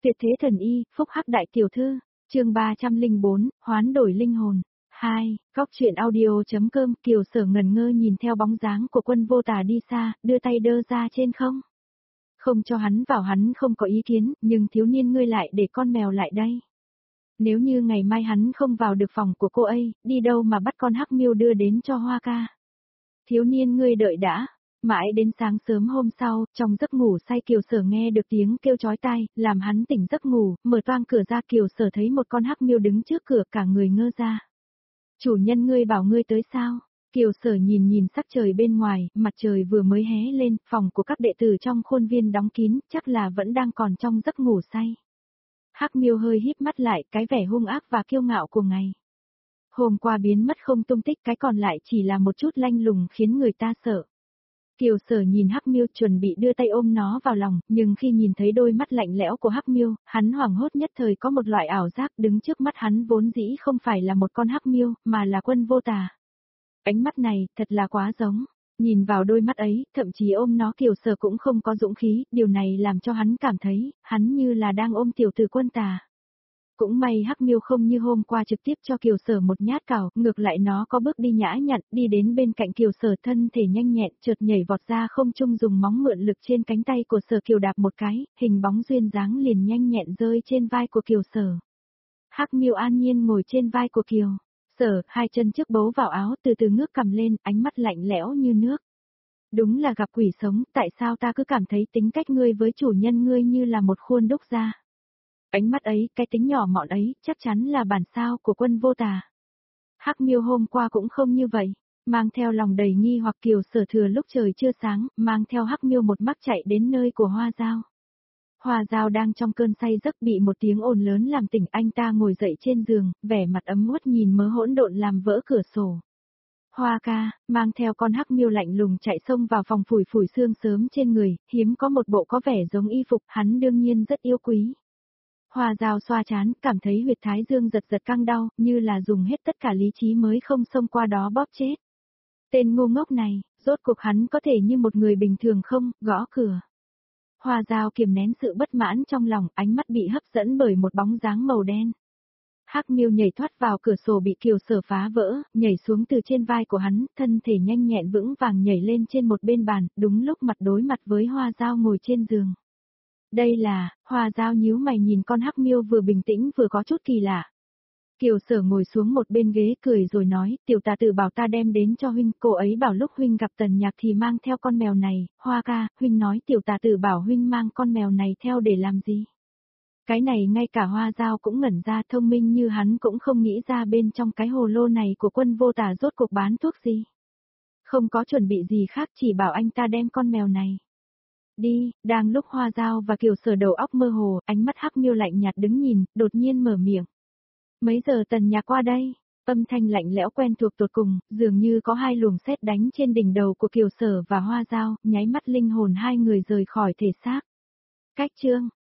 Tuyệt thế thần y, phúc hắc đại tiểu thư, chương 304, hoán đổi linh hồn. 2, góc truyện audio.com. Kiều Sở ngẩn ngơ nhìn theo bóng dáng của Quân Vô Tà đi xa, đưa tay đơ ra trên không. Không cho hắn vào hắn không có ý kiến, nhưng thiếu niên ngươi lại để con mèo lại đây. Nếu như ngày mai hắn không vào được phòng của cô ấy, đi đâu mà bắt con hắc miêu đưa đến cho Hoa ca. Thiếu niên ngươi đợi đã. Mãi đến sáng sớm hôm sau, trong giấc ngủ say Kiều Sở nghe được tiếng kêu chói tai, làm hắn tỉnh giấc ngủ, mở toang cửa ra Kiều Sở thấy một con hắc miêu đứng trước cửa, cả người ngơ ra. Chủ nhân ngươi bảo ngươi tới sao? Kiều Sở nhìn nhìn sắc trời bên ngoài, mặt trời vừa mới hé lên, phòng của các đệ tử trong khuôn viên đóng kín, chắc là vẫn đang còn trong giấc ngủ say. Hắc miêu hơi híp mắt lại, cái vẻ hung ác và kiêu ngạo của ngày hôm qua biến mất không tung tích, cái còn lại chỉ là một chút lanh lùng khiến người ta sợ. Kiều Sở nhìn hắc miêu chuẩn bị đưa tay ôm nó vào lòng, nhưng khi nhìn thấy đôi mắt lạnh lẽo của hắc miêu, hắn hoảng hốt nhất thời có một loại ảo giác, đứng trước mắt hắn vốn dĩ không phải là một con hắc miêu, mà là Quân Vô Tà. Ánh mắt này, thật là quá giống. Nhìn vào đôi mắt ấy, thậm chí ôm nó Kiều Sở cũng không có dũng khí, điều này làm cho hắn cảm thấy, hắn như là đang ôm tiểu tử Quân Tà. Cũng may hắc miêu không như hôm qua trực tiếp cho Kiều Sở một nhát cào, ngược lại nó có bước đi nhã nhặn, đi đến bên cạnh Kiều Sở, thân thể nhanh nhẹn, chợt nhảy vọt ra không trung, dùng móng mượn lực trên cánh tay của Sở Kiều đạp một cái, hình bóng duyên dáng liền nhanh nhẹn rơi trên vai của Kiều Sở. Hắc miêu an nhiên ngồi trên vai của Kiều Sở, hai chân trước bấu vào áo, từ từ ngước cằm lên, ánh mắt lạnh lẽo như nước. Đúng là gặp quỷ sống, tại sao ta cứ cảm thấy tính cách ngươi với chủ nhân ngươi như là một khuôn đúc ra. Ánh mắt ấy, cái tính nhỏ mọn ấy, chắc chắn là bản sao của Quân Vô Tà. Hắc miêu hôm qua cũng không như vậy, mang theo lòng đầy nghi hoặc Kiều Sở thừa lúc trời chưa sáng, mang theo hắc miêu một mắc chạy đến nơi của Hoa Dao. Hoa Dao đang trong cơn say giấc bị một tiếng ồn lớn làm tỉnh, anh ta ngồi dậy trên giường, vẻ mặt ấm uất nhìn mớ hỗn độn làm vỡ cửa sổ. Hoa ca, mang theo con hắc miêu lạnh lùng chạy xông vào phòng, phủi phủi xương sớm trên người, hiếm có một bộ có vẻ giống y phục, hắn đương nhiên rất yêu quý. Hoa Dao xoa trán, cảm thấy huyệt thái dương giật giật căng đau, như là dùng hết tất cả lý trí mới không xông qua đó bóp chết. Tên ngu ngốc này, rốt cuộc hắn có thể như một người bình thường không, gõ cửa. Hoa Dao kiềm nén sự bất mãn trong lòng, ánh mắt bị hấp dẫn bởi một bóng dáng màu đen. Hắc miêu nhảy thoát vào cửa sổ bị Kiều Sở phá vỡ, nhảy xuống từ trên vai của hắn, thân thể nhanh nhẹn vững vàng nhảy lên trên một bên bàn, đúng lúc mặt đối mặt với Hoa Dao ngồi trên giường. Đây là, Hoa Dao nhíu mày nhìn con hắc miêu vừa bình tĩnh vừa có chút kỳ lạ. Kiều Sở ngồi xuống một bên ghế cười rồi nói, tiểu tà tử bảo ta đem đến cho huynh, cô ấy bảo lúc huynh gặp Tần Nhạc thì mang theo con mèo này, Hoa ca, huynh nói tiểu tà tử bảo huynh mang con mèo này theo để làm gì? Cái này ngay cả Hoa Dao cũng ngẩn ra, thông minh như hắn cũng không nghĩ ra bên trong cái hồ lô này của Quân Vô Tà rốt cuộc bán thuốc gì. Không có chuẩn bị gì khác, chỉ bảo anh ta đem con mèo này đi. Đang lúc Hoa Dao và Kiều Sở đầu óc mơ hồ, ánh mắt hắc miêu lạnh nhạt đứng nhìn, đột nhiên mở miệng. Mấy giờ Tần Nhạc qua đây? Âm thanh lạnh lẽo quen thuộc tột cùng, dường như có hai luồng sét đánh trên đỉnh đầu của Kiều Sở và Hoa Dao, nháy mắt linh hồn hai người rời khỏi thể xác. Cách chương